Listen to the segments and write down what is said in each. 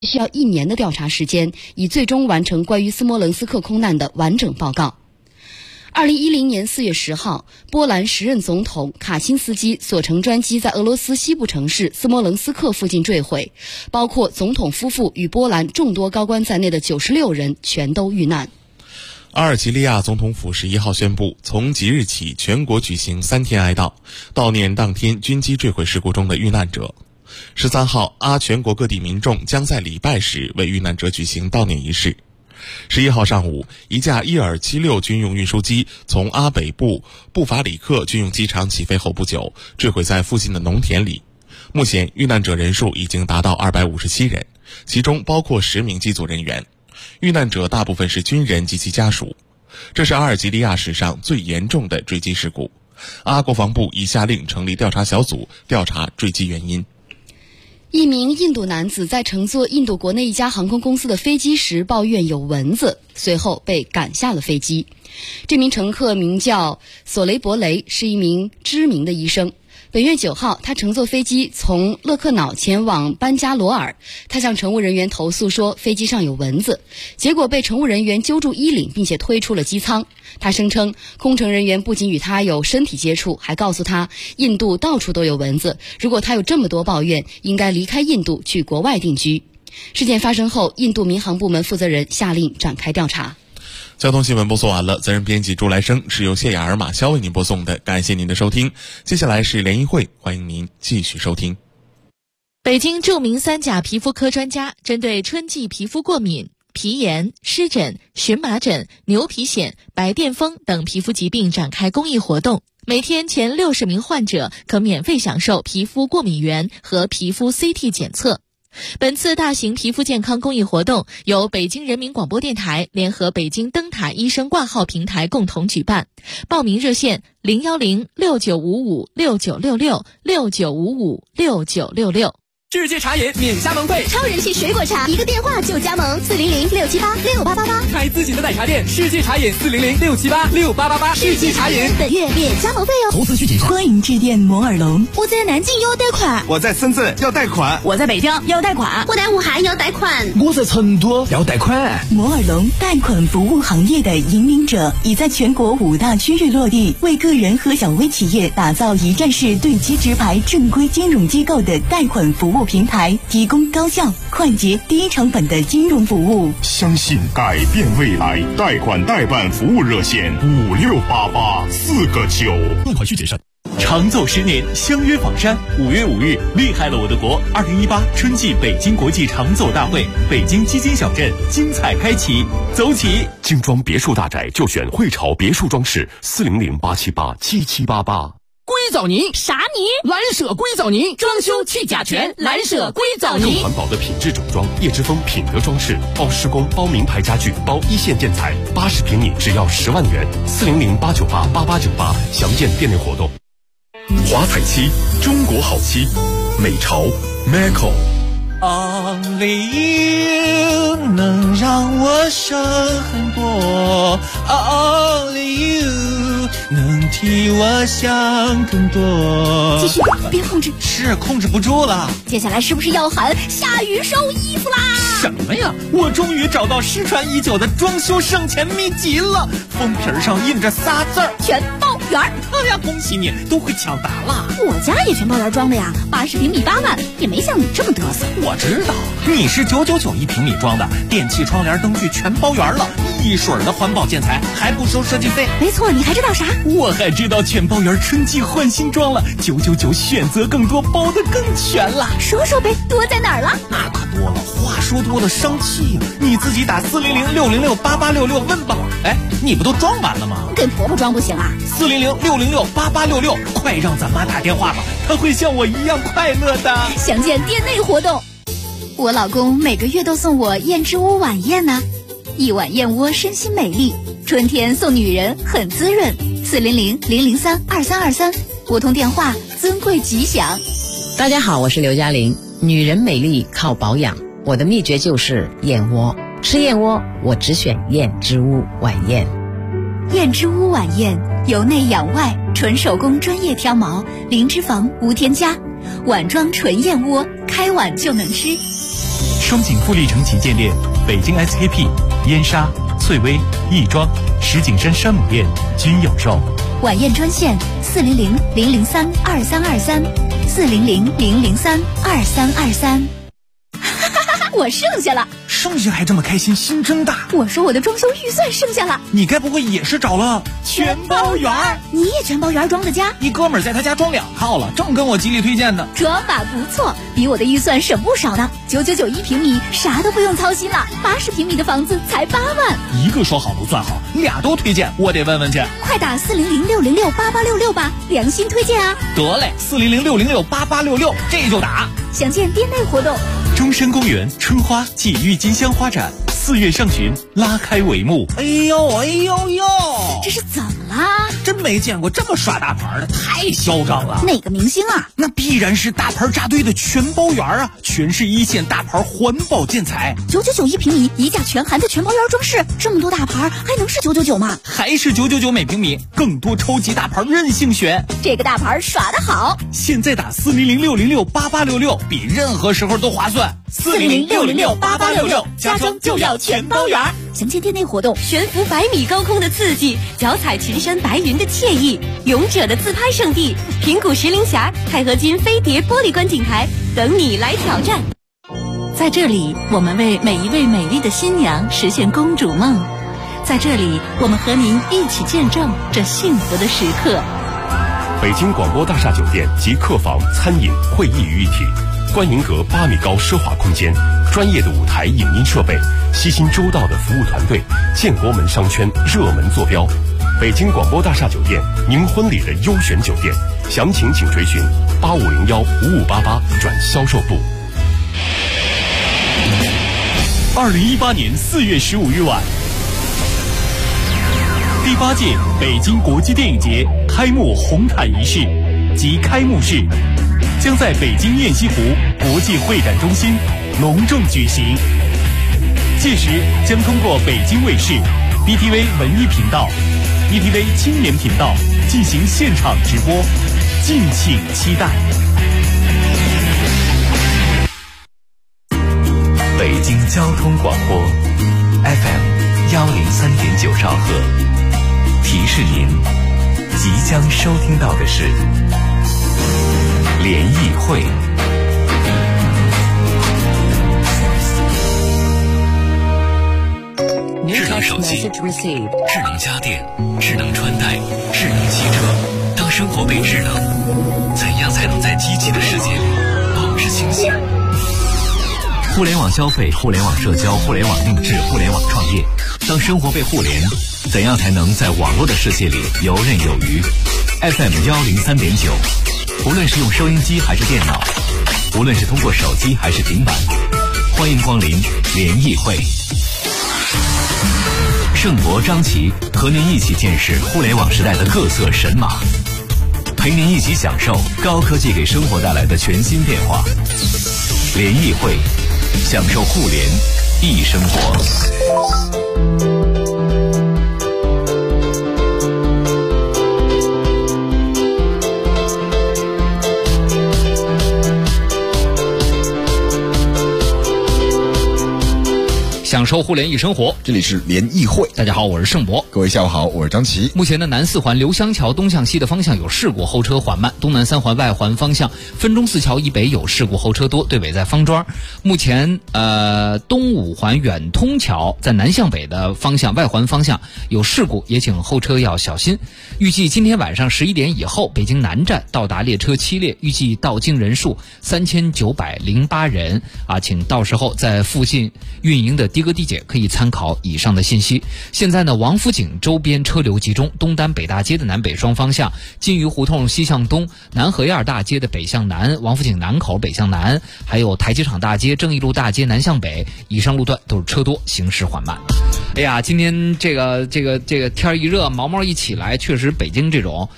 需要1年的调查时间，以最终完成关于斯摩棱斯克空难的完整报告。2010年4月10号，波兰时任总统卡钦斯基所乘专机在俄罗斯西部城市斯摩棱斯克附近坠毁，包括总统夫妇与波兰众多高官在内的96人全都遇难。 阿尔及利亚总统府11号宣布，从即日起全国举行3天哀悼，悼念当天军机坠毁事故中的遇难者。13号，全国各地民众将在礼拜时为遇难者举行悼念仪式。11号上午，一架伊尔76军用运输机从北部布法里克军用机场起飞后不久，坠毁在附近的农田里。目前遇难者人数已经达到257人，其中包括10名机组人员。遇难者大部分是军人及其家属。这是阿尔及利亚史上最严重的坠机事故。国防部已下令成立调查小组，调查坠机原因。 一名印度男子在乘坐印度国内一家航空公司的飞机时抱怨有蚊子，随后被赶下了飞机。这名乘客名叫索雷伯雷，是一名知名的医生。本月9号，他乘坐飞机从勒克瑙前往班加罗尔，他向乘务人员投诉说飞机上有蚊子，结果被乘务人员揪住衣领并且推出了机舱。他声称空乘人员不仅与他有身体接触，还告诉他印度到处都有蚊子，如果他有这么多抱怨，应该离开印度去国外定居。事件发生后，印度民航部门负责人下令展开调查。 交通新闻播送完了，责任编辑朱来生，是由谢雅尔马肖为您播送的，感谢您的收听。接下来是联谊会，欢迎您继续收听。 北京著名3甲皮肤科专家针对春季皮肤过敏、皮炎、湿疹、荨麻疹、牛皮癣、白癜风等皮肤疾病展开公益活动，每天前60名患者可免费享受皮肤过敏原和皮肤 CT 检测。本次大型皮肤健康公益活动由北京人民广播电台联合北京灯塔医生挂号平台共同举办，报名热线0106955696669556966。 世界茶饮免加盟费， 超人气水果茶，一个电话就加盟，400-678-6888， 开自己的奶茶店，世界茶饮400-678-6888，世界茶饮本月免加盟费哦。 投资需谨慎。 欢迎致电摩尔龙。 我在南京要贷款， 我在深圳要贷款， 我在北京要贷款， 我在武汉要贷款， 我在成都要贷款。 摩尔龙贷款服务行业的引领者，已在全国5大区域落地，为个人和小微企业打造一站式对接直排正规金融机构的贷款服务平台，提供高效、快捷、低成本的金融服务。 相信改变未来，贷款代办服务热线5688，4个9。 贷款需谨慎。 长奏10年，相约访山。5月5日，厉害了我的国2018春季北京国际长奏大会，北京基金小镇精彩开启，走起！ 精装别墅大宅就选汇潮别墅装饰，400-878-7788。 硅藻泥啥泥？ 蓝舍硅藻泥，装修去甲醛，蓝舍硅藻泥。 更环保的品质整装，叶之峰品德装饰，包施工，包名牌家具，包一线建材，80平米只要10万元，400-898-8898，详见店内活动。华彩漆，中国好漆，美潮 Maco。 Only you 能让我省很多 ，Only you 能替我想更多。 继续，别控制， 是控制不住了。 接下来是不是要喊下雨收衣服啦？ 什么呀？我终于找到失传已久的装修省钱秘籍了，封皮上印着仨字儿： 全包圆。 哎呀，恭喜你，都会抢答了。 我家也全包圆装的呀，80平米8万，也没像你这么嘚瑟。 我知道，你是999一平米装的，电器、窗帘、灯具全包圆了，一水的环保建材，还不收设计费。 没错，你还知道啥？ 我还知道全包圆春季换新装了，999选择更多，包得更全了。 说说呗，多在哪儿了？ 那可多了，话说多了生气呀！你自己打400-606-8866问吧。哎，你不都装完了吗？ 给婆婆装不行啊 ？400-606-8866，快让咱妈打电话吧，她会像我一样快乐的。 详见店内活动。我老公每个月都送我燕之屋晚宴呢，一碗燕窝身心美丽，春天送女人很滋润。400-003-2323，拨通电话，尊贵吉祥。 大家好，我是刘嘉玲。女人美丽靠保养，我的秘诀就是燕窝。吃燕窝，我只选燕之屋晚宴。 燕之屋晚宴，由内养外，纯手工专业挑毛，零脂肪无添加，碗装纯燕窝，开碗就能吃。 双井富力城旗舰店、北京 SKP、燕莎、翠微、亦庄、石景山山姆店均有售。 晚宴专线400-003-2323，400-003-2323。我剩下了， 剩下还这么开心，心真大。 我说我的装修预算剩下了， 你该不会也是找了全包圆？你也全包圆装的家？ 一哥们儿在他家装2套了，正跟我极力推荐呢。 这法不错，比我的预算省不少呢。9991平米，啥都不用操心了。80平米的房子才8万。 一个说好不算好，俩都推荐，我得问问去。 快打400-606-8866吧，良心推荐啊！ 得嘞，400-606-8866，这就打。 详见店内活动。 中山公园春花暨郁金香花展4月上旬拉开帷幕。 哎呦， 这是怎么啦？ 真没见过这么耍大牌的，太嚣张了。 哪个明星啊？ 那必然是大牌扎堆的全包圆啊，全是1线大牌环保建材。 9991平米，一价全含的全包圆装饰，这么多大牌还能是999吗？ 还是999每平米，更多超级大牌任性选。 这个大牌耍得好， 现在打400-606-8866，比任何时候都划算。 400-606-8866，家装就要全包圆。详见店内活动。 悬浮100米高空的刺激，脚踩群山白云的惬意，勇者的自拍圣地平谷石林峡钛合金飞碟玻璃观景台等你来挑战。 在这里，我们为每一位美丽的新娘实现公主梦。在这里，我们和您一起见证这幸福的时刻。 北京广播大厦酒店及客房、餐饮、会议于一体，观云阁8米高奢华空间，专业的舞台影音设备，悉心周到的服务团队，建国门商圈热门坐标。北京广播大厦酒店，您婚礼的优选酒店，详情请垂询8501-5588转销售部。 2018年4月15日晚，第8届北京国际电影节开幕红毯仪式及开幕式将在北京雁西湖国际会展中心隆重举行。届时将通过北京卫视、BTV 文艺频道、BTV 青年频道进行现场直播，敬请期待。 北京交通广播 FM 103.9兆赫，提示您即将收听到的是联谊会。智能手机、智能家电、智能穿戴、智能汽车，当生活被智能，怎样才能在机器的世界里保持清醒？互联网消费、互联网社交、互联网定制、互联网创业，当生活被互联，怎样才能在网络的世界里游刃有余？ FM 103.9，无论是用收音机还是电脑，无论是通过手机还是平板，欢迎光临联谊会。盛博、张琪和您一起见识互联网时代的各色神马，陪您一起享受高科技给生活带来的全新变化。联谊会，享受互联易生活。 享受互联易生活， 这里是联谊会。 大家好，我是盛博。 各位下午好，我是张琪。 目前的南4环刘香桥东向西的方向有事故，后车缓慢；东南3环外环方向分钟寺桥以北有事故，后车多，队尾在方庄。目前东5环远通桥在南向北的方向外环方向有事故，也请后车要小心。预计今天晚上11点以后，北京南站到达列车7列，预计到京人数3908人啊，请到时候在附近运营的的哥地铁可以参考以上的信息。现在呢，王府井周边车流集中，东单北大街的南北双方向，金鱼胡同西向东，南河沿大街的北向南，王府井南口北向南，还有台机场大街、正义路大街南向北，以上路段都是车多，行驶缓慢。哎呀，今天这个天一热，毛毛一起来，确实北京这种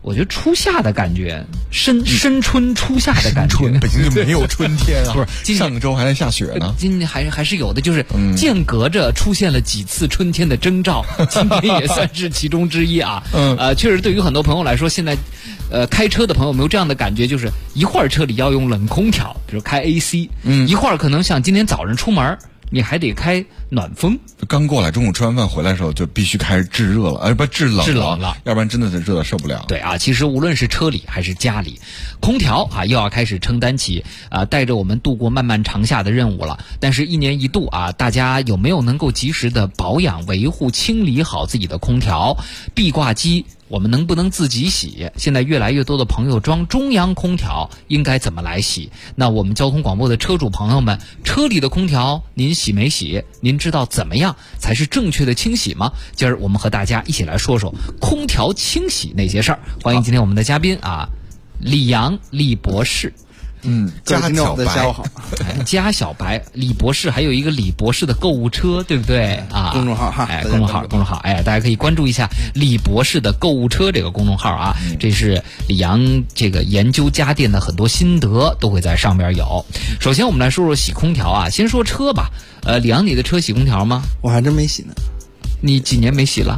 我觉得初夏的感觉，深春初夏的感觉。 北京就没有春天啊！ 不是， 上周还在下雪呢。 今年还是有的，就是间隔着出现了几次春天的征兆，今天也算是其中之一啊。确实对于很多朋友来说，现在开车的朋友有没有这样的感觉，就是一会儿车里要用冷空调，比如开 AC，一会儿可能像今天早上出门你还得开暖风。 刚过来，中午吃完饭回来的时候就必须开始制热了，不制冷了，要不然真的是热得受不了。 对啊，其实无论是车里还是家里，空调啊又要开始承担起带着我们度过漫漫长夏的任务了。但是一年一度啊，大家有没有能够及时的保养、维护、清理好自己的空调？壁挂机我们能不能自己洗？现在越来越多的朋友装中央空调，应该怎么来洗？那我们交通广播的车主朋友们，车里的空调您洗没洗？您知道怎么样才是正确的清洗吗？今儿我们和大家一起来说说空调清洗那些事儿。欢迎今天我们的嘉宾啊，李阳李博士。 加小白， 下午好。 加小白，李博士还有一个李博士的购物车，对不对啊？ 公众号哈， 公众号，大家可以关注一下李博士的购物车这个公众号啊。这是李阳这个研究家电的很多心得都会在上边有。首先我们来说说洗空调啊，先说车吧。李阳，你的车洗空调吗？ 我还真没洗呢。 你几年没洗了？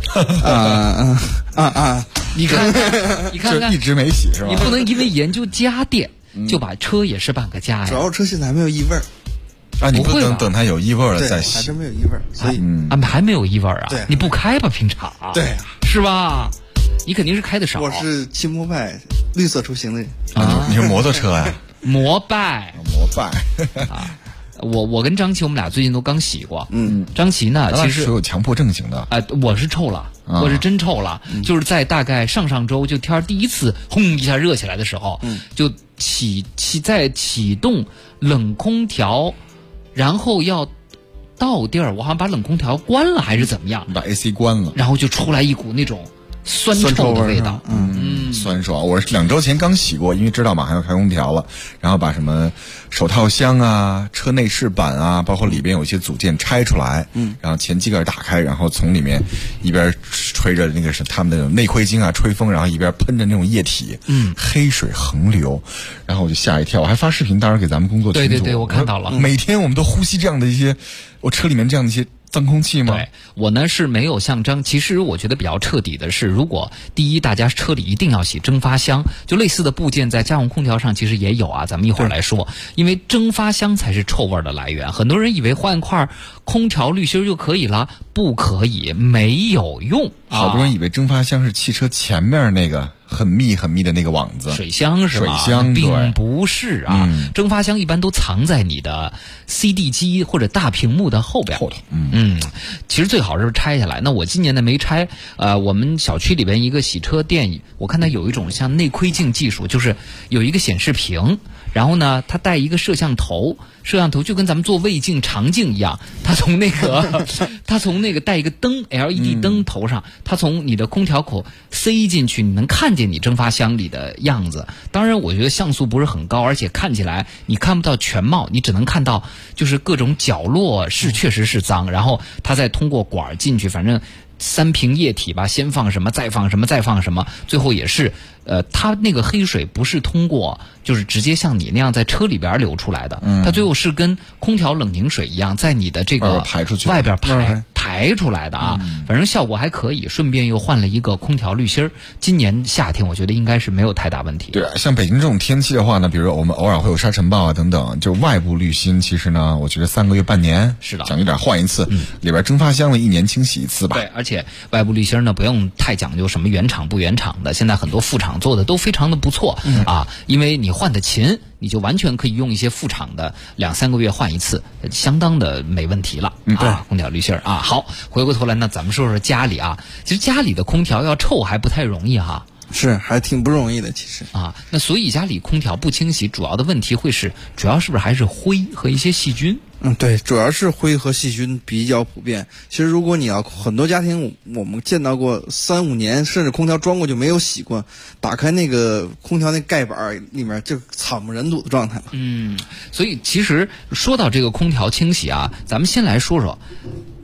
你看看， 一直没洗是吧？ 你不能因为研究家电就把车也是半个家呀。 主要车现在还没有异味儿啊，你不等它有异味了再洗。 还真没有异味儿，所以还没有异味啊？ 对， 你不开吧平常？ 对啊， 是吧？你肯定是开的少。 我是汽摩拜绿色出行的人啊，你是摩托车呀？ 摩拜啊。我跟张琪我们俩最近都刚洗过。张琪呢其实有强迫症型的。 我是臭了，我是真臭了。就是在大概上周就天第一次轰一下热起来的时候，就启动冷空调，然后要到地儿，我好像把冷空调关了还是怎么样， 把 AC 关了， 然后就出来一股那种酸臭的味道。 酸爽。我是2周前刚洗过，因为知道马上要开空调了，然后把什么手套箱啊、车内饰板啊，包括里边有一些组件拆出来，然后前机盖打开，然后从里面一边吹着那个是他们的内窥镜啊吹风，然后一边喷着那种液体，黑水横流，然后我就吓一跳，我还发视频当时给咱们工作群组。 对，我看到了。 每天我们都呼吸这样的一些，我车里面这样的一些脏空气吗？ 对，我呢是没有像其实我觉得比较彻底的是，如果第一大家车里一定要洗蒸发箱，就类似的部件在家用空调上其实也有啊，咱们一会儿来说。因为蒸发箱才是臭味的来源，很多人以为换块空调滤芯就可以了，不可以，没有用。 好多人以为蒸发箱是汽车前面那个很密的那个网子， 水箱是吧？ 水箱并不是啊。蒸发箱一般都藏在你的 CD 机或者大屏幕的后边。其实最好是拆下来。那我今年呢没拆。我们小区里边一个洗车店，我看它有一种像内窥镜技术，就是有一个显示屏，然后呢它带一个摄像头就跟咱们做胃镜肠镜一样，它从那个带一个灯 LED 灯头上，它从你的空调口塞进去，你能看见你蒸发箱里的样子。当然我觉得像素不是很高，而且看起来你看不到全貌，你只能看到就是各种角落确实是脏，然后它再通过管进去，反正3瓶液体吧，先放什么再放什么再放什么，最后也是它那个黑水不是通过就是直接像你那样在车里边流出来的，它最后是跟空调冷凝水一样在你的这个排出去外边排出来的啊。反正效果还可以，顺便又换了一个空调滤芯儿。今年夏天我觉得应该是没有太大问题。 对，像北京这种天气的话呢，比如我们偶尔会有沙尘暴啊等等，就外部滤芯其实呢我觉得3个月半年是的， 讲究点换一次，里边蒸发箱的1年清洗一次吧。 对，而且外部滤芯呢不用太讲究什么原厂不原厂的，现在很多副厂做的都非常的不错啊，因为你换的勤，你就完全可以用一些副厂的2-3个月换一次，相当的没问题了。 对， 空调滤芯啊。好，回过头来那咱们说说家里啊，其实家里的空调要臭还不太容易哈。 是，还挺不容易的其实啊。那所以家里空调不清洗，主要的问题主要是不是还是灰和一些细菌？ 对，主要是灰和细菌比较普遍。其实如果你要很多家庭，我们见到过3-5年，甚至空调装过就没有洗过，打开那个空调那盖板里面就惨不忍睹的状态了。 所以其实说到这个空调清洗啊，咱们先来说说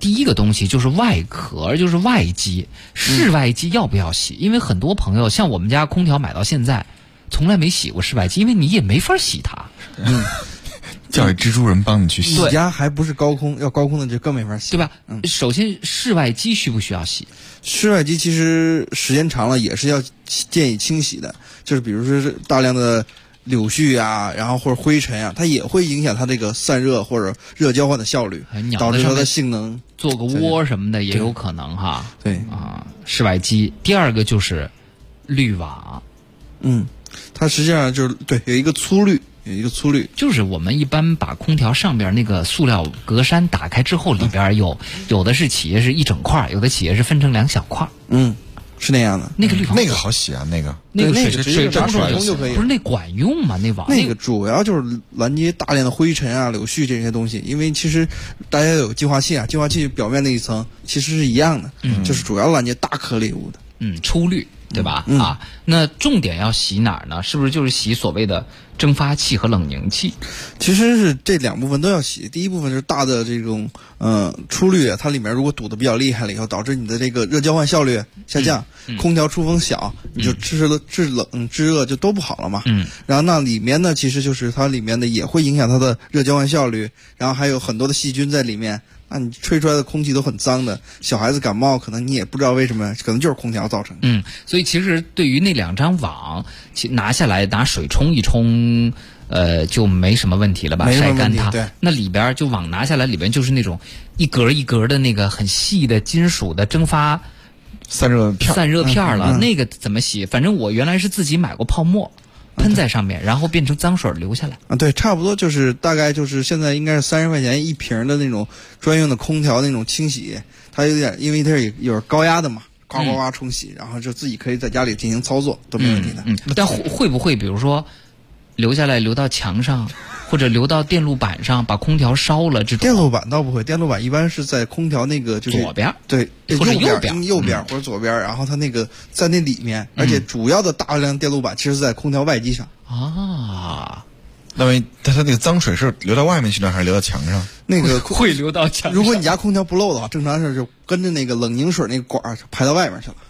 第一个东西就是外壳，就是外机，室外机要不要洗？因为很多朋友像我们家空调买到现在，从来没洗过室外机，因为你也没法洗它。 叫一蜘蛛人帮你去洗。 你家还不是高空，要高空的就更没法洗， 对吧？首先，室外机需不需要洗？ 室外机其实时间长了也是要建议清洗的，就是比如说是大量的柳絮啊，然后或者灰尘啊，它也会影响它这个散热或者热交换的效率，导致它的性能做个窝什么的也有可能哈。 对啊，室外机。第二个就是滤网， 它实际上就是对有一个粗滤。 就是我们一般把空调上边那个塑料格栅打开之后，里边有的是企业是一整块，有的企业是分成2小块。 是那样的。 那个滤网那个好洗啊，那个水闸水冲就可以。 不是那管用吗？那网那个主要就是拦截大量的灰尘啊、柳絮这些东西，因为其实大家有净化器啊，净化器表面那一层其实是一样的，就是主要拦截大颗粒物的。 出滤。对吧？那重点要洗哪儿呢？是不是就是洗所谓的蒸发器和冷凝器？ 其实是这2部分都要洗。第一部分是大的这种出滤，它里面如果堵得比较厉害了以后，导致你的这个热交换效率下降，空调出风小，你就制冷制热就都不好了嘛。然后那里面呢，其实就是它里面的也会影响它的热交换效率，然后还有很多的细菌在里面。那你吹出来的空气都很脏的，小孩子感冒可能你也不知道为什么，可能就是空调造成的。 所以其实对于那2张网，拿下来拿水冲一冲，就没什么问题了吧？晒干它。 对。 那里边就网拿下来，里边就是那种一格一格的那个很细的金属的蒸发散热片了。那个怎么洗？反正我原来是自己买过泡沫。喷在上面，然后变成脏水流下来对，差不多就是大概就是现在应该是30块钱一瓶的那种专用的空调那种清洗，它有点因为它有高压的嘛，呱呱呱冲洗，然后就自己可以在家里进行操作都没问题的。 但会不会比如说流下来流到墙上，或者流到电路板上，把空调烧了？这种电路板倒不会，电路板一般是在空调那个就是左边， 对， 或者右边或者左边，然后它那个在那里面，而且主要的大量电路板其实是在空调外机上啊。 那么它那个脏水是流到外面去呢，还是流到墙上？ 那个会流到墙上。 如果你家空调不漏的话，正常是就跟着那个冷凝水那个管排到外面去了。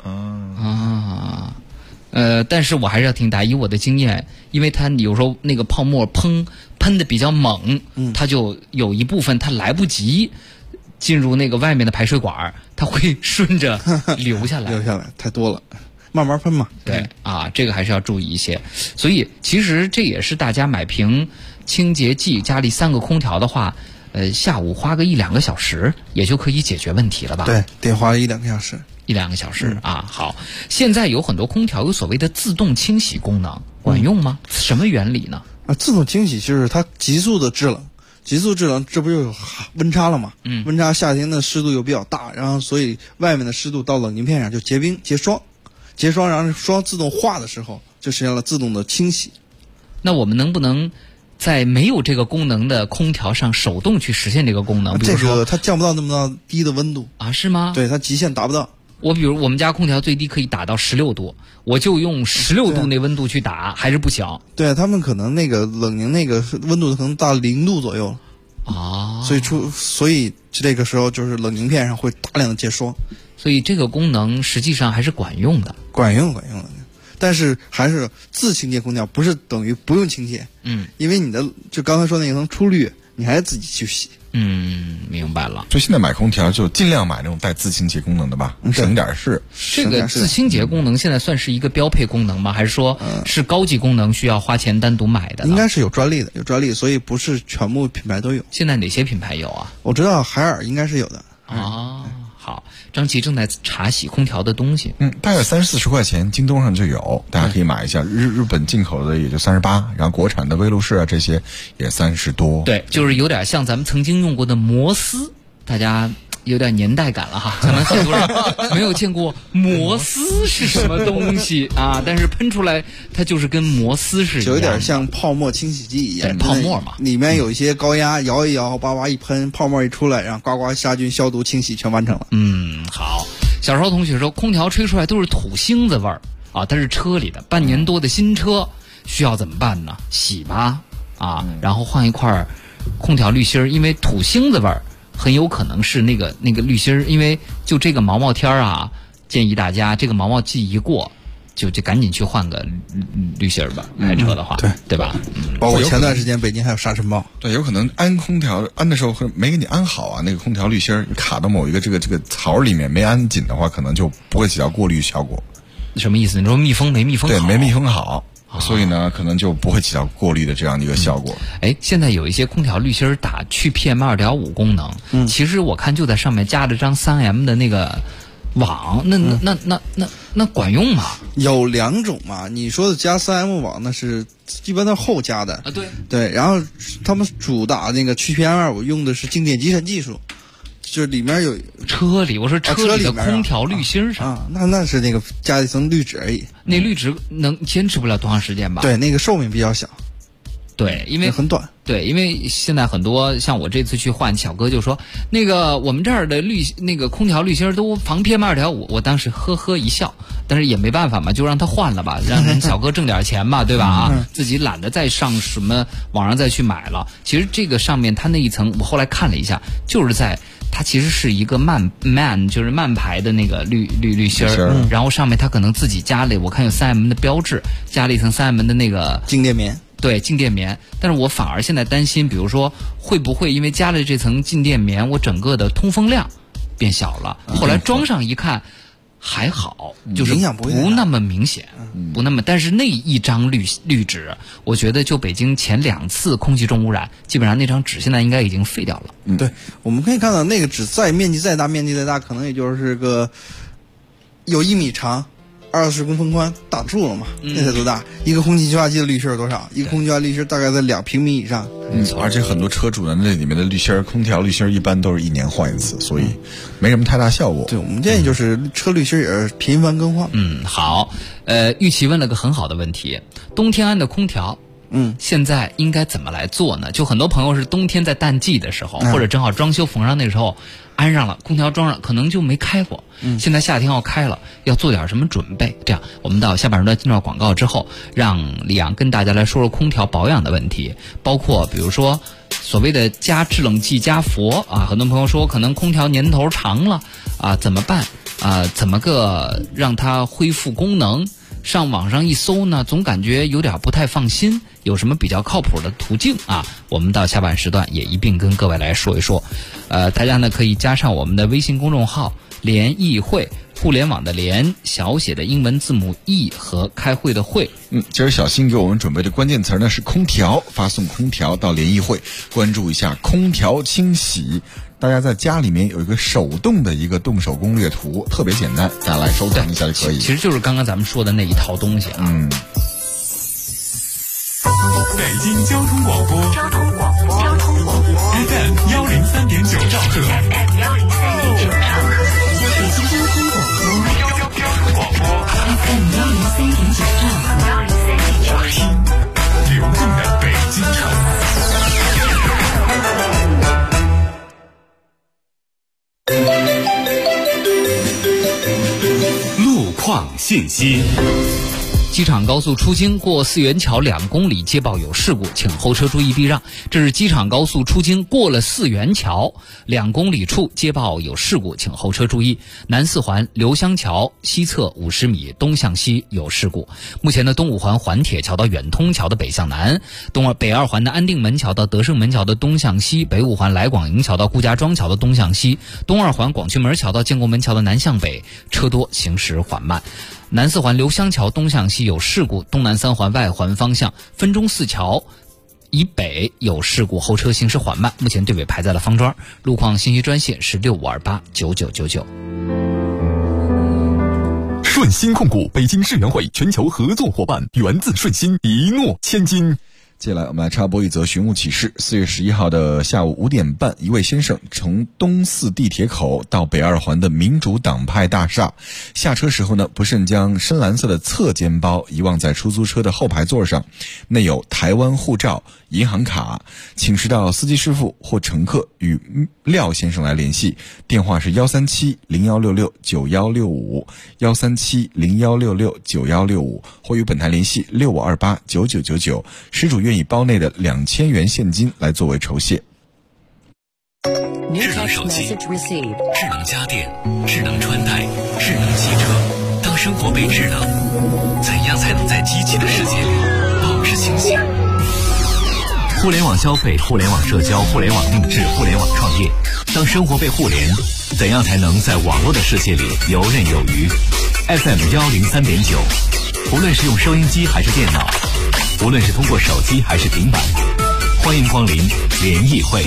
但是我还是要听大家，以我的经验，因为它有时候那个泡沫喷的比较猛，它就有一部分它来不及进入那个外面的排水管，它会顺着流下来。 流下来太多了，慢慢喷嘛。 对啊，这个还是要注意一些。所以其实这也是大家买瓶清洁剂，家里3个空调的话，下午花个1-2个小时也就可以解决问题了吧？ 对，得花1-2个小时。 1-2个小时啊，好。现在有很多空调有所谓的自动清洗功能，管用吗？什么原理呢？ 自动清洗就是它急速的制冷，这不就有温差了吗？温差夏天的湿度又比较大，然后所以外面的湿度到冷凝片上就结冰结霜，然后霜自动化的时候就实现了自动的清洗。 那我们能不能在没有这个功能的空调上手动去实现这个功能？比如说它降不到那么低的温度啊？是吗？ 对，它极限达不到。 比如我们家空调最低可以打到16度，我就用16度那温度去打，还是不行。 对，他们可能那个冷凝那个温度可能到0度左右啊， 所以这个时候就是冷凝片上会大量的结霜， 所以这个功能实际上还是管用的， 管用的。但是还是自清洁空调不是等于不用清洁，因为你的就刚才说那个能出滤，你还是自己去洗。 明白了。 就现在买空调就尽量买那种带自清洁功能的吧，省点事。 这个自清洁功能现在算是一个标配功能吗？还是说是高级功能需要花钱单独买的呢？ 应该是有专利的，所以不是全部品牌都有。 现在哪些品牌有啊？ 我知道海尔应该是有的。 好，张琪正在查洗空调的东西。 大概30-40块钱，京东上就有，大家可以买一下。日本进口的也就38，然后国产的威露士啊这些也30多。 对，就是有点像咱们曾经用过的摩丝，大家有点年代感了哈，可能很多人没有见过摩丝是什么东西啊，但是喷出来它就是跟摩丝是一样的， 就有点像泡沫清洗剂一样， 泡沫嘛， 里面有一些高压，摇一摇，叭叭一喷，泡沫一出来，然后呱呱杀菌消毒清洗全完成了。 好。小时候同学说，空调吹出来都是土星子味儿啊，它是车里的半年多的新车，需要怎么办呢？洗吧啊，然后换一块空调滤芯儿，因为土星子味儿很有可能是那个滤芯儿，因为就这个毛毛天啊，建议大家这个毛毛季一过，就赶紧去换个滤芯儿吧。开车的话，对吧？ 包括前段时间北京还有沙尘暴。 对，有可能安空调安的时候没给你安好啊，那个空调滤芯儿卡到某一个这个槽里面没安紧的话，可能就不会起到过滤效果。 什么意思？你说密封没密封好？ 对，没密封好。所以呢，可能就不会起到过滤的这样的一个效果。 现在有一些空调滤芯打去 PM2.5 功能，其实我看就在上面加了张 3M 的那个网，那管用吗？ 有2种嘛，你说的加 3M 网那是一般都后加的啊， 对，然后他们主打那个去 PM2.5 用的是静电集成技术。就是里面有车里，我说车里的空调滤芯上那是那个加一层滤纸而已。 那滤纸能坚持不了多长时间吧？ 对，那个寿命比较小。 对，因为很短。 对，因为现在很多像我这次去换，小哥就说那个我们这儿的那个空调滤芯都防 PM2.5，我当时呵呵一笑，但是也没办法嘛，就让他换了吧，让人小哥挣点钱嘛，对吧？自己懒得再上什么网上再去买了。其实这个上面它那一层，我后来看了一下，就是它其实是一个就是慢排的那个滤芯儿，然后上面它可能自己加了，我看有 3M 的标志，加了一层 3M 的那个静电棉。 对，静电棉。但是我反而现在担心，比如说会不会因为加了这层静电棉，我整个的通风量变小了？后来装上一看还好，就是不那么明显，不那么。但是那一张滤纸，我觉得就北京前2次空气重污染，基本上那张纸现在应该已经废掉了。 对，我们可以看到那个纸面积再大，可能也就是个有1米长。20公分宽，打住了嘛？那才多大？一个空气净化器的滤芯多少？一个空气净化滤芯大概在2平米以上。 而且很多车主呢，那里面的滤芯空调滤芯一般都是1年换一次，所以没什么太大效果。 对，我们建议就是车滤芯也是频繁更换。 好。玉琪问了个很好的问题：冬天安的空调，现在应该怎么来做呢？就很多朋友是冬天在淡季的时候，或者正好装修缝上那时候安上了空调，装上可能就没开过。现在夏天要开了，要做点什么准备？这样，我们到下半时段进入广告之后，让李阳跟大家来说说空调保养的问题，包括比如说所谓的加制冷剂加氟啊，很多朋友说可能空调年头长了啊，怎么办啊？怎么个让它恢复功能？上网上一搜呢，总感觉有点不太放心，有什么比较靠谱的途径啊？我们到下半时段也一并跟各位来说一说。大家呢可以加上我们的微信公众号联谊会，互联网的联，小写的英文字母 E 和开会的会。 今儿小新给我们准备的关键词呢是空调，发送空调到联谊会，关注一下空调清洗。大家在家里面有一个手动的一个动手攻略图，特别简单，大家来收藏一下就可以。 其实就是刚刚咱们说的那一套东西啊。 北京交通广播FM 103.9兆赫。FM 103.9兆赫。北京交通广播 FM 103.9兆赫。听流动的北京城。路况信息。 机场高速出京过四元桥2公里接报有事故，请后车注意避让。这是机场高速出京过了四元桥2公里处接报有事故，请后车注意。南四环刘香桥西侧50米东向西有事故。目前的东五环环铁桥到远通桥的北向南，北二环的安定门桥到德胜门桥的东向西，北五环来广营桥到顾家庄桥的东向西，东二环广渠门桥到建国门桥的南向北，车多行驶缓慢。南四环刘香桥东向西有事故，东南三环外环方向分钟寺桥以北有事故，后车行驶缓慢，目前队尾排在了方庄。路况信息专线是65289999。 顺鑫控股北京世园会全球合作伙伴，源自顺鑫，一诺千金。 接下来我们来插播一则寻物启事。4月11号的下午5点半，一位先生从东四地铁口到北二环的民主党派大厦，下车时候呢，不慎将深蓝色的侧肩包遗忘在出租车的后排座上，内有台湾护照、银行卡，请示到司机师傅或乘客与廖先生来联系，电话是137-0166-9165，137-0166-9165，或与本台联系6528-9999，失主愿以包内的2000元现金来作为酬谢。 智能手机、智能家电、智能穿戴、智能汽车。当生活被智能，怎样才能在机器的世界里保持清醒？互联网消费、互联网社交、互联网定制、互联网创业。当生活被互联，怎样才能在网络的世界里游刃有余 ？FM 103.9，无论是用收音机还是电脑，无论是通过手机还是平板，欢迎光临联谊会。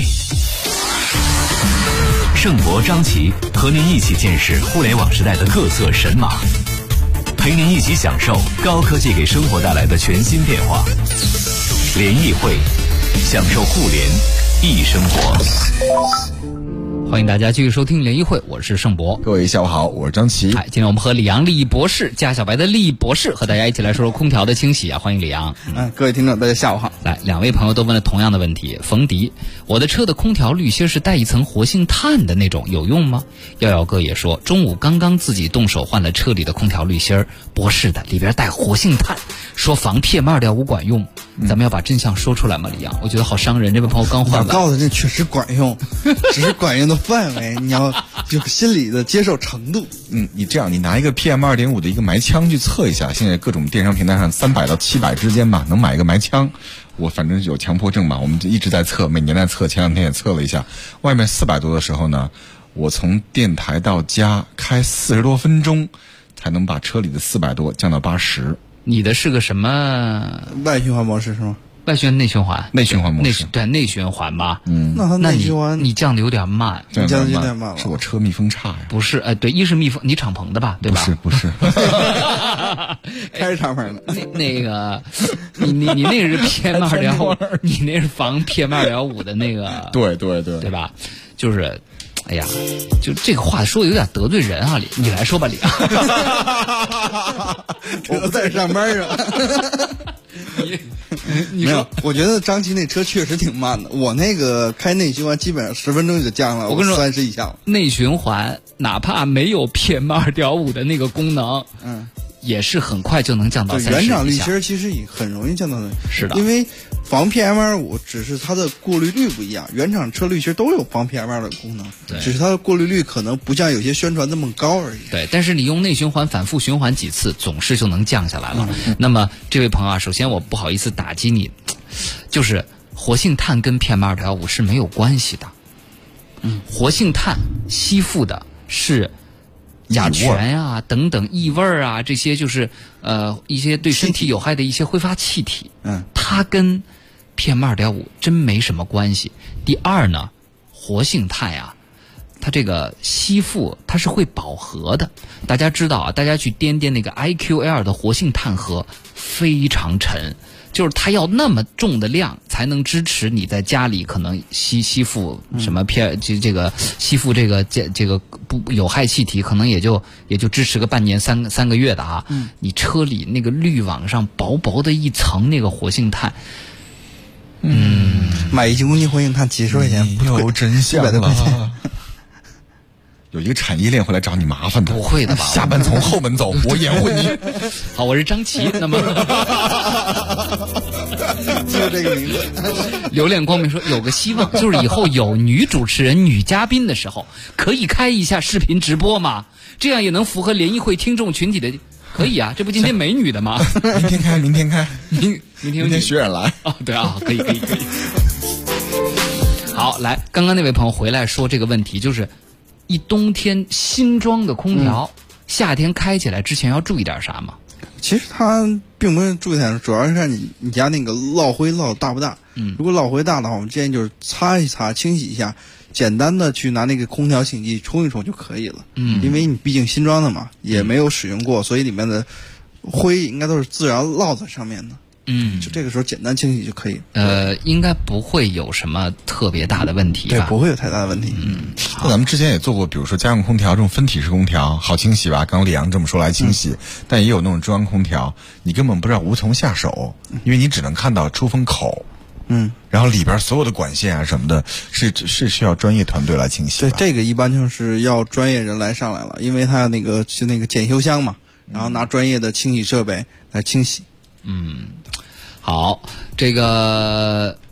盛博、张琪和您一起见识互联网时代的各色神马，陪您一起享受高科技给生活带来的全新变化。联谊会，享受互联易生活。 欢迎大家继续收听联谊会，我是盛博。 各位下午好，我是张琪。 今天我们和李阳厉博士加小白的厉博士和大家一起来说说空调的清洗啊，欢迎李阳。 各位听众大家下午好。 来，两位朋友都问了同样的问题。冯迪，我的车的空调滤芯是带一层活性炭的那种，有用吗？耀耀哥也说，中午刚刚自己动手换了车里的空调滤芯，博士的里边带活性炭，说防 PM2.5管用。咱们要把真相说出来吗？李阳，我觉得好伤人。这位朋友刚换完， 我告诉这确实管用，只是管用的范围，你要有心理的接受程度。 你这样，你拿一个 PM2.5 的一个霾枪去测一下，现在各种电商平台上300到700之间吧，能买一个霾枪。我反正有强迫症嘛，我们就一直在测，每年在测，前2天也测了一下，外面400多的时候呢，我从电台到家开40多分钟，才能把车里的400多降到80。 你的是个什么外循环模式是吗？ 外循环、内循环、 内循环模式， 对，内循环吧。 那它内循环你降的有点慢， 你降的有点慢了。 是我车密封差呀？ 不是，对，一是密封，你敞篷的吧？对吧？ 不是， 开着敞篷的。 那个，你那个是 PM2.5，你那是防 PM2.5的那个。 对吧？就是。哎呀，就这个话说的有点得罪人啊，你来说吧，李。 我在上班啊。你说，我觉得张琪那车确实挺慢的。我那个开内循环基本上10分钟就降了， 我跟你说 30以下了。 内循环哪怕没有 PM2.5的那个功能，也是很快就能降到30以下。 原厂滤芯其实也很容易降到那。 是的， 因为防 PM2.5只是它的过滤率不一样，原厂车滤芯都有防 PM2.5的功能，只是它的过滤率可能不像有些宣传那么高而已。 对，但是你用内循环反复循环几次，总是就能降下来了。那么这位朋友啊，首先我不好意思打击你，就是活性炭跟 PM2.5是没有关系的。活性炭吸附的是甲醛啊等等异味啊，这些就是一些对身体有害的一些挥发气体。它跟 PM2.5 真没什么关系。第二呢，活性炭啊，它这个吸附它是会饱和的。大家知道啊，大家去掂那个 IQL 的活性炭盒非常沉，就是它要那么重的量才能支持你在家里可能吸附什么这个吸附这个不有害气体，可能也就支持个半年三个月的啊。你车里那个滤网上薄薄的一层那个活性炭， 买1公斤活性炭几十块钱， 有真相 100多块钱。 有一个产业链会来找你麻烦的， 不会的吧？ 下班从后门走，我掩护你。 好，我是张琪。那么就这个名字。 留恋光明说有个希望，就是以后有女主持人、女嘉宾的时候，可以开一下视频直播嘛，这样也能符合联谊会听众群体的。可以啊，这不今天没女的吗？ 明天开，明天徐冉来。 对啊，可以。好，来，刚刚那位朋友回来说这个问题，就是一冬天新装的空调，夏天开起来之前要注意点啥吗？ 其实它并不是注意点，主要是看你家那个落灰落大不大。如果落灰大的话，我们建议就是擦一擦，清洗一下，简单的去拿那个空调清洗剂冲一冲就可以了。因为你毕竟新装的嘛，也没有使用过，所以里面的灰应该都是自然落在上面的。就这个时候简单清洗就可以。 应该不会有什么特别大的问题吧？ 对，不会有太大的问题。 那咱们之前也做过，比如说家用空调这种分体式空调，好清洗吧？刚李阳这么说来清洗，但也有那种中央空调，你根本不知道无从下手，因为你只能看到出风口。然后里边所有的管线啊什么的，是需要专业团队来清洗。 对，这个一般就是要专业人来上来了，因为它那个是那个检修箱嘛，然后拿专业的清洗设备来清洗。 好，这个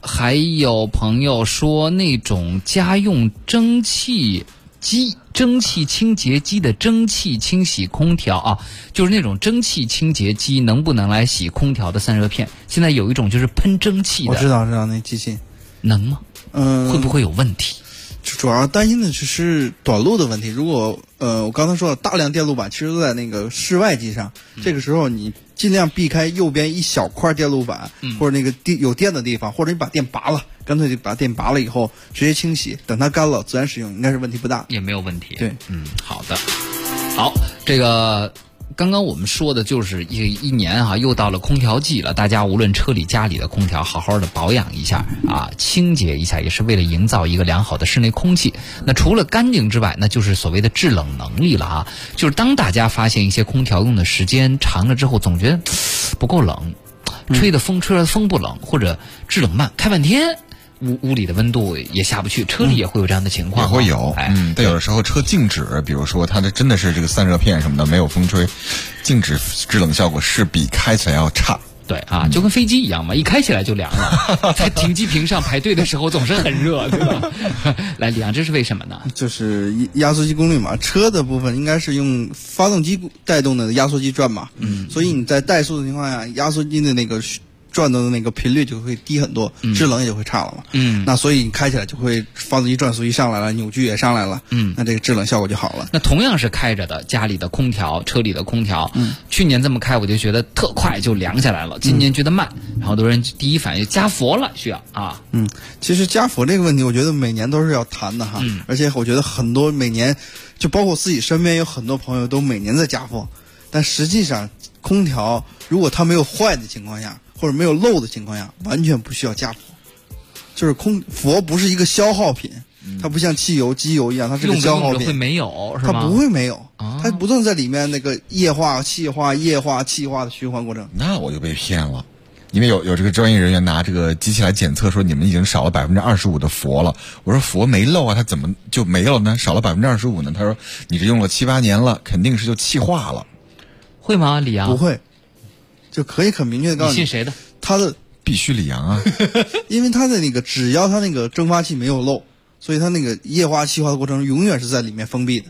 还有朋友说那种家用蒸汽清洁机的蒸汽清洗空调啊，就是那种蒸汽清洁机能不能来洗空调的散热片？现在有一种就是喷蒸汽的， 我知道那机器能吗？会不会有问题？ 主要担心的只是短路的问题。如果我刚才说了，大量电路板其实都在那个室外机上，这个时候你尽量避开右边一小块电路板，或者那个有电的地方，或者你把电拔了，干脆就把电拔了以后直接清洗，等它干了自然使用，应该是问题不大， 也没有问题。 对， 好的，好，这个。刚刚我们说的就是一年又到了空调季了，大家无论车里家里的空调好好的保养一下啊，清洁一下，也是为了营造一个良好的室内空气。那除了干净之外，那就是所谓的制冷能力了啊，就是当大家发现一些空调用的时间长了之后，总觉得不够冷，吹的风不冷，或者制冷慢，开半天屋里的温度也下不去，车里也会有这样的情况， 也会有。但有的时候车静止，比如说它的真的是这个散热片什么的没有风吹，静止制冷效果是比开起来要差。 对啊，就跟飞机一样嘛，一开起来就凉了，在停机坪上排队的时候总是很热，对吧？来，李阳，这是为什么呢？ 就是压缩机功率嘛，车的部分应该是用发动机带动的压缩机转嘛，所以你在怠速的情况下，压缩机的那个转的那个频率就会低很多，制冷也会差了嘛。那所以你开起来就会发动机转速一上来了，扭矩也上来了。那这个制冷效果就好了。 那同样是开着的家里的空调，车里的空调，去年这么开我就觉得特快就凉下来了，今年觉得慢，然后很多人第一反应加氟了，需要啊。 其实加氟这个问题，我觉得每年都是要谈的哈。而且我觉得很多每年，就包括我自己身边有很多朋友都每年在加氟，但实际上空调如果它没有坏的情况下，或者没有漏的情况下，完全不需要加氟。就是氟不是一个消耗品，它不像汽油、机油一样，它是个消耗品。 用着会没有，是吗？ 它不会没有，它不断在里面那个液化、气化、液化、气化的循环过程。 那我就被骗了，因为有这个专业人员拿这个机器来检测，说你们已经少了25%的氟了。我说氟没漏啊，它怎么就没有呢？少了25%呢？他说你这用了7、8年了，肯定是就气化了。 会吗，李阳？ 不会。就可以很明确的告诉你， 信谁的？ 他的必须李阳啊， 因为他的那个只要他那个蒸发器没有漏，所以他那个液化气化的过程永远是在里面封闭的。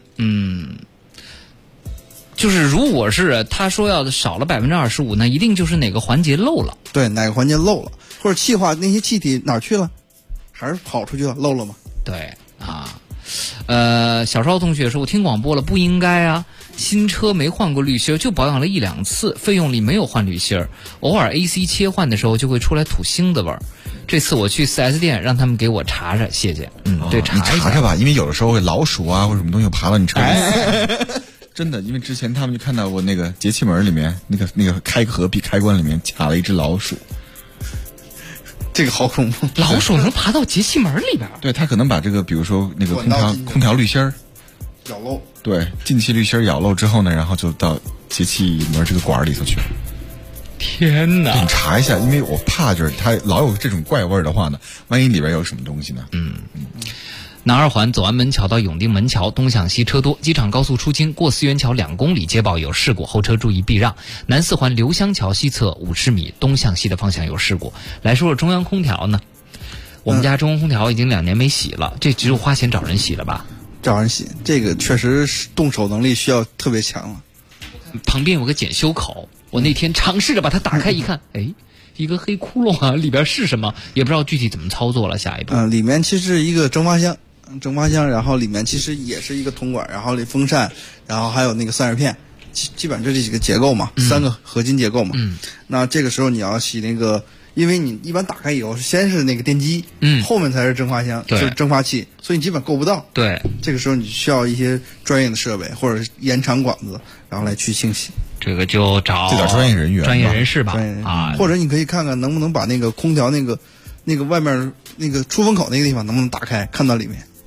就是如果是他说要少了25%，那一定就是哪个环节漏了。 对，哪个环节漏了，或者气化那些气体哪儿去了，还是跑出去了，漏了嘛？ 对啊。小邵同学说，我听广播了，不应该啊。新车没换过滤芯，就保养了1、2次，费用里没有换滤芯，偶尔 AC 切换的时候就会出来土腥的味儿。这次我去 4S 店让他们给我查查，谢谢。对， 你查查吧，因为有的时候会老鼠啊或者什么东西爬到你车里。真的，因为之前他们就看到过那个节气门里面那个开合闭开关里面卡了一只老鼠。 这个好恐怖， 老鼠能爬到节气门里边？ 对，它可能把这个比如说那个空调滤芯儿咬漏， 对，进气滤芯咬漏之后呢，然后就到节气门这个管里头去。 天哪！ 你查一下，因为我怕就是它老有这种怪味的话呢，万一里边有什么东西呢？ 南二环走安门桥到永定门桥东向西车多，机场高速出京过思源桥2公里接报有事故，后车注意避让。南四环刘香桥西侧50米东向西的方向有事故。来说说中央空调呢，我们家中央空调已经2年没洗了，这只有花钱找人洗了吧？ 找人洗，这个确实是动手能力需要特别强了。 旁边有个检修口，我那天尝试着把它打开一看，一个黑窟窿啊，里边是什么也不知道具体怎么操作了。下一步里面其实是一个蒸发箱，然后里面其实也是一个铜管，然后风扇，然后还有那个散热片，基本上就这几个结构嘛，3个合金结构嘛。那这个时候你要洗那个，因为你一般打开以后先是那个电机，后面才是蒸发箱，就是蒸发器，所以你基本够不到。 对， 这个时候你需要一些专业的设备或者延长管子，然后来去清洗。 这个就找专业人员、 专业人士吧啊， 或者你可以看看能不能把那个空调那个外面那个出风口那个地方能不能打开，看到里面。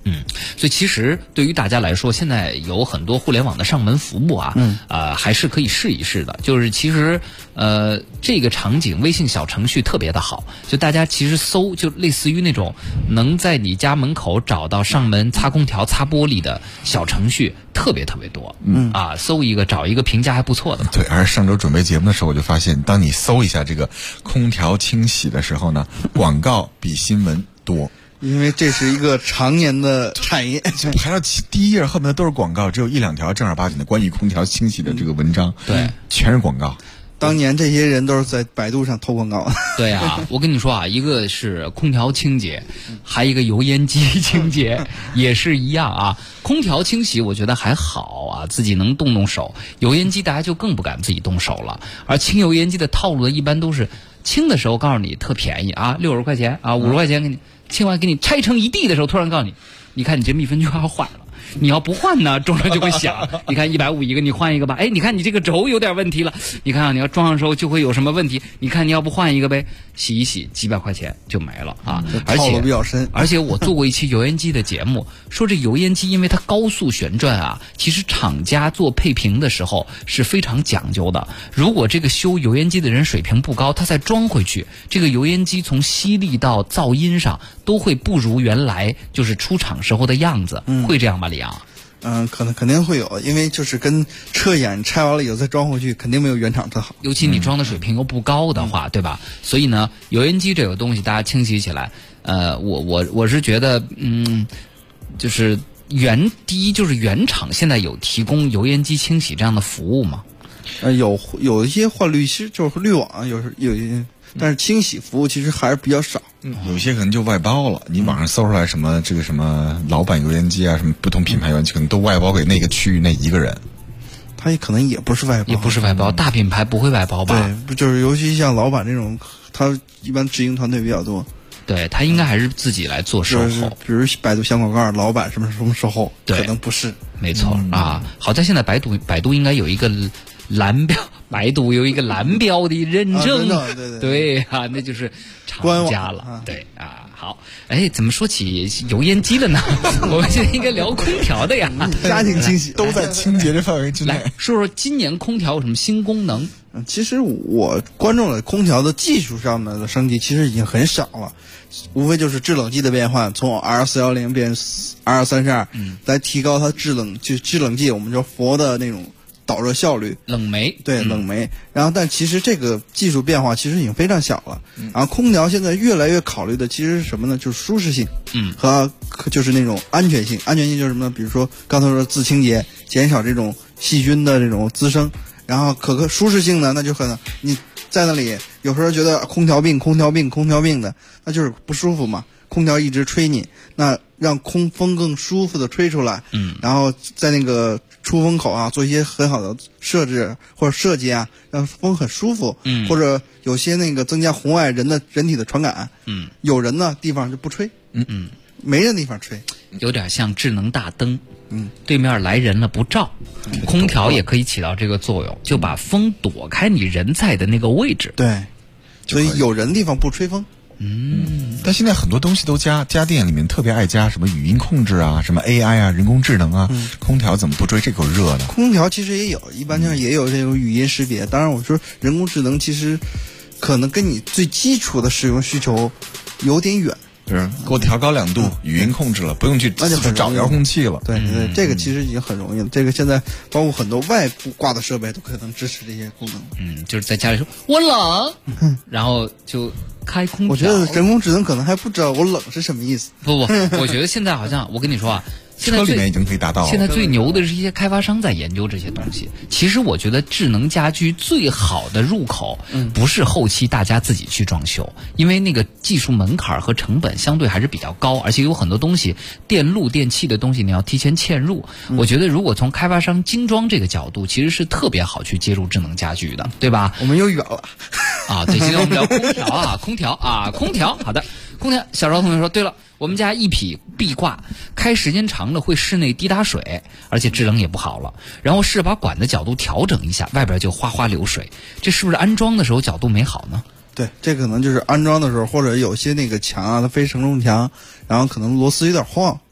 所以其实对于大家来说，现在有很多互联网的上门服务啊，还是可以试一试的。就是其实这个场景微信小程序特别的好，就大家其实搜，就类似于那种能在你家门口找到上门擦空调、擦玻璃的小程序特别多。搜一个找一个评价还不错的。 对，而上周准备节目的时候，我就发现，当你搜一下这个空调清洗的时候呢，广告比新闻多。 因为这是一个常年的产业， 排到第一页恨不得都是广告，只有1-2条正儿八经的关于空调清洗的这个文章， 对， 全是广告。 当年这些人都是在百度上投广告。 对啊，我跟你说啊，一个是空调清洁，还一个油烟机清洁，也是一样啊。空调清洗我觉得还好啊，自己能动手。油烟机大家就更不敢自己动手了。而清油烟机的套路一般都是清的时候告诉你特便宜啊，60块钱啊，50块钱给你。清完给你拆成一地的时候，突然告诉你，你看你这密封圈要坏了，你要不换呢，众人就会想，你看150一个，你换一个吧。哎，你看你这个轴有点问题了，你看你要装上的时候就会有什么问题，你看你要不换一个呗，洗一洗几百块钱就没了啊。而且比较深。 而且我做过一期油烟机的节目，说这油烟机因为它高速旋转啊，其实厂家做配平的时候是非常讲究的。如果这个修油烟机的人水平不高，他再装回去，这个油烟机从吸力到噪音上都会不如原来就是出厂时候的样子，会这样吧，李阳？ 肯定会有，因为就是跟车一样，拆完了以后再装回去，肯定没有原厂的好。 尤其你装的水平又不高的话，对吧？所以呢，油烟机这个东西大家清洗起来，我是觉得，就是第一就是原厂现在有提供油烟机清洗这样的服务吗？ 有一些换滤芯，就是滤网，有一些。但是清洗服务其实还是比较少， 有些可能就外包了。你网上搜出来什么这个什么老版油烟机啊，什么不同品牌油烟机，可能都外包给那个区域那一个人。 他也可能也不是外包， 也不是外包，大品牌不会外包吧？ 对，不就是尤其像老板这种，他一般直营团队比较多。 对，他应该还是自己来做售后， 比如百度小广告，老板什么售后， 对， 可能不是。 没错啊，好在现在百度应该有一个蓝标。百度有一个蓝标的认证，对啊，那就是厂家了，对啊。好，哎，怎么说起油烟机了呢？我们现在应该聊空调的呀， 家庭清洗都在清洁的范围之内。 来说说今年空调有什么新功能？ 其实我关注了空调的技术上面的升级，其实已经很少了，无非就是制冷剂的变换，从 R410变 R232，来提高它制冷剂，我们叫佛的那种。导热效率， 冷媒， 对，冷媒。然后，但其实这个技术变化其实已经非常小了。然后，空调现在越来越考虑的其实是什么呢？就是舒适性，和就是那种安全性。安全性就是什么呢？比如说刚才说自清洁，减少这种细菌的这种滋生。然后舒适性呢，那就可能你在那里有时候觉得空调病的，那就是不舒服嘛。空调一直吹你，那让空风更舒服的吹出来，然后在那个出风口啊做一些很好的设置或者设计啊，让风很舒服，或者有些那个增加红外人体的传感，有人的地方就不吹，没人的地方吹， 有点像智能大灯，对面来人了不照，空调也可以起到这个作用，就把风躲开你人在的那个位置， 对，所以有人的地方不吹风。 但现在很多东西都家电里面特别爱加什么语音控制啊，什么 AI 啊，人工智能啊，空调怎么不追这口热呢？ 空调其实也有，一般上也有这种语音识别。当然，我说人工智能其实可能跟你最基础的使用需求有点远。 是，给我调高2度，语音控制了，不用去找遥控器了。 对，这个其实已经很容易了。这个现在包括很多外部挂的设备都可能支持这些功能。 就是在家里说我冷，然后就开空调。 我觉得人工智能可能还不知道我冷是什么意思。 不，我觉得现在好像我跟你说啊。现在车里面已经可以达到了。 现在最牛的是一些开发商在研究这些东西。其实我觉得智能家居最好的入口，不是后期大家自己去装修，因为那个技术门槛和成本相对还是比较高，而且有很多东西电路电器的东西你要提前嵌入。我觉得如果从开发商精装这个角度，其实是特别好去接入智能家居的，对吧？ 我们又远了啊！对，今天我们聊空调。好的，空调。小邵同学说，对了。我们家一匹壁挂，开时间长了会室内滴答水，而且制冷也不好了。然后试着把管的角度调整一下，外边就哗哗流水。这是不是安装的时候角度没好呢？ 对，这可能就是安装的时候，或者有些那个墙啊，它非承重墙，然后可能螺丝有点晃，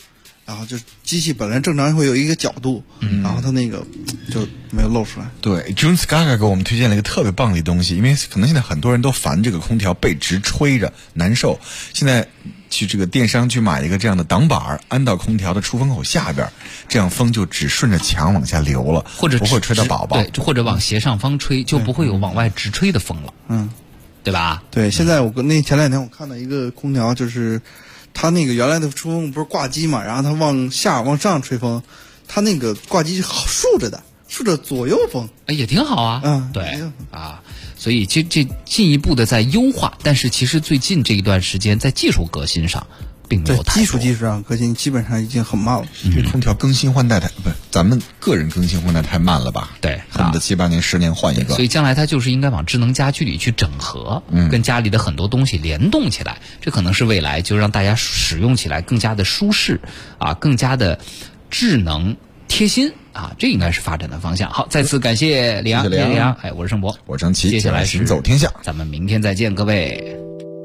然后就机器本来正常会有一个角度，然后它那个就没有露出来。 对 ，June Skaga 给我们推荐了一个特别棒的东西，因为可能现在很多人都烦这个空调被直吹着难受，现在去这个电商去买一个这样的挡板，安到空调的出风口下边，这样风就只顺着墙往下流了， 或者不会吹到宝宝， 对，或者往斜上方吹，就不会有往外直吹的风了。对吧？ 对，现在前两天我看到一个空调，就是它那个原来的出风不是挂机嘛，然后它往下往上吹风，它那个挂机是竖着左右风， 也挺好啊。对啊，所以这进一步的在优化，但是其实最近这一段时间在技术革新上并没有太多，技术上革新基本上已经很慢了。 这空调更新换代咱们个人更新换代太慢了吧？ 对， 恨不得7、8年、10年换一个。 所以将来它就是应该往智能家居里去整合，跟家里的很多东西联动起来，这可能是未来就让大家使用起来更加的舒适啊，更加的智能贴心啊，这应该是发展的方向。好，再次感谢李阳，谢谢李阳。我是盛博， 我是张琪， 接下来是行走天下， 咱们明天再见，各位。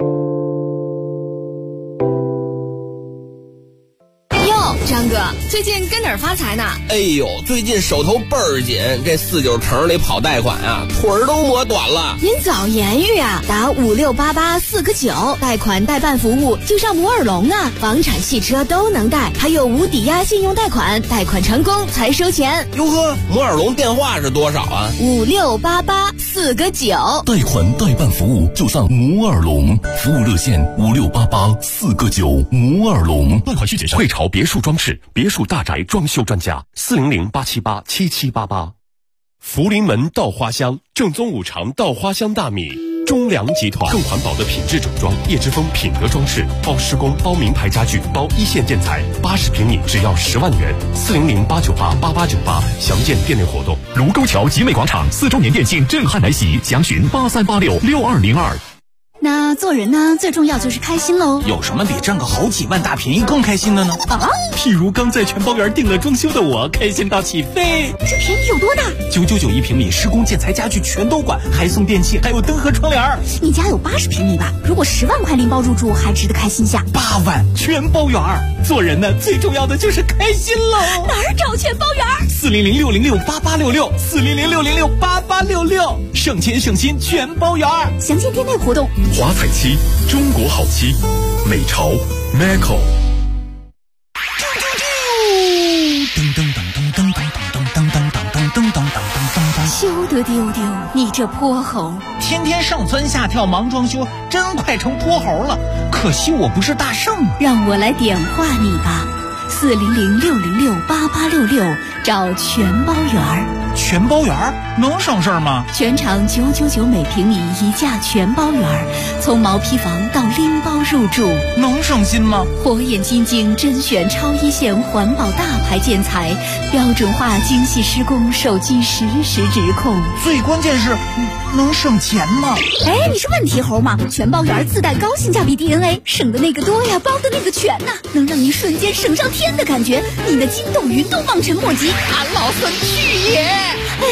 张哥，最近跟哪儿发财呢？ 哎呦，最近手头倍儿紧，这4-9城里跑贷款啊，腿儿都磨短了。 您早言语啊，打5688-4个9，贷款代办服务就上摩尔龙啊，房产、汽车都能贷，还有无抵押信用贷款，贷款成功才收钱。 哟呵，摩尔龙电话是多少啊 ？5688-4个9， 贷款代办服务就上摩尔龙，服务热线5688-4个9，摩尔龙。 贷款续减上，汇潮别墅装饰别墅大宅装修专家400-878-7788。福临门稻花香，正宗5常稻花香大米，中粮集团更环保的品质整装，叶之峰品德装饰包施工包名牌家具包一线建材，80平米只要10万元，400-898-8898，详见店内活动。卢沟桥集美广场4周年店庆震撼来袭，详询83866202。 那做人呢，最重要就是开心喽。 有什么比挣个好几万大便宜更开心的呢？ 譬如刚在全包园订了装修的我，开心到起飞。 这便宜有多大 ？999一平米，施工建材家具全都管，还送电器，还有灯和窗帘。 你家有80平米吧？如果10万块拎包入住，还值得开心下。 8万全包园。 做人呢，最重要的就是开心喽。 哪儿找全包园 ？400-606-8866，400-606-8866，省钱省心全包园。 详见店内活动。 华彩漆，中国好漆，美潮 Maco。 休得丢丢，你这泼猴！ 天天上蹿下跳忙装修，真快成泼猴了。可惜我不是大圣啊。 让我来点化你吧，400-606-8866，找全包园。 全包园能省事吗？ 全场999每平米一价全包园，从毛坯房到拎包入住， 能省心吗？ 火眼金睛甄选超一线环保大牌建材，标准化精细施工，手机实时直控。 最关键是能省钱吗？ 哎，你是问题猴吗？全包园自带高性价比 DNA， 省的那个多呀，包的那个全呐，能让你瞬间省上天的感觉，你的筋斗云都望尘莫及。 俺老孙去也！ 哎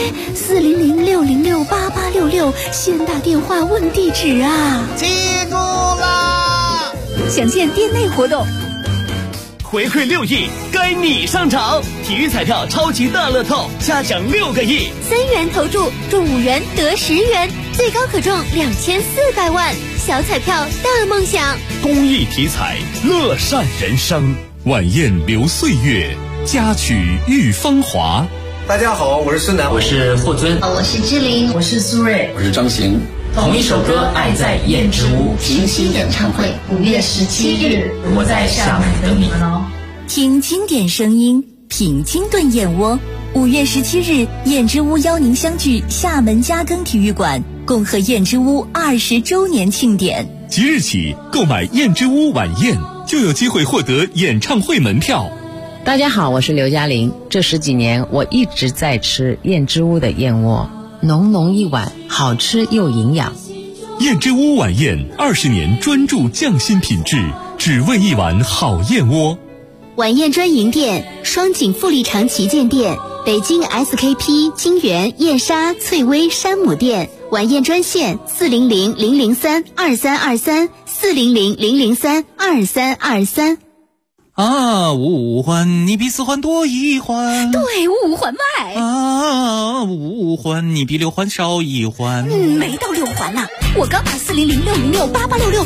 ，400-606-8866，先打电话问地址啊！ 记住啦！ 详见店内活动。 回馈6亿，该你上场！体育彩票超级大乐透，下奖6个亿 ，3元投注，中5元得10元，最高可中2400万，小彩票大梦想。 公益体彩，乐善人生，晚宴留岁月，佳曲遇芳华。 大家好，我是孙楠， 我是霍尊， 我是志玲， 我是苏芮， 我是张行。 同一首歌，爱在燕之屋平息演唱会，5月17日，我在厦门等你们哦。 听经典声音，品清炖燕窝。5月17日，燕之屋邀您相聚厦门嘉庚体育馆，共贺燕之屋20周年庆典。 即日起购买燕之屋晚宴，就有机会获得演唱会门票。 大家好，我是刘嘉玲。这10几年，我一直在吃燕之屋的燕窝，浓浓一碗，好吃又营养。 燕之屋晚宴20年专注匠心品质，只为一碗好燕窝。 晚宴专营店：双井富力城旗舰店、北京 SKP 金源燕莎翠微山姆店。晚宴专线400-003-2323，400-003-2323。 啊，五环你比四环多一环。 对，五环外。 啊，五环你比六环少一环。 没到六环呢，我刚打400-606-8866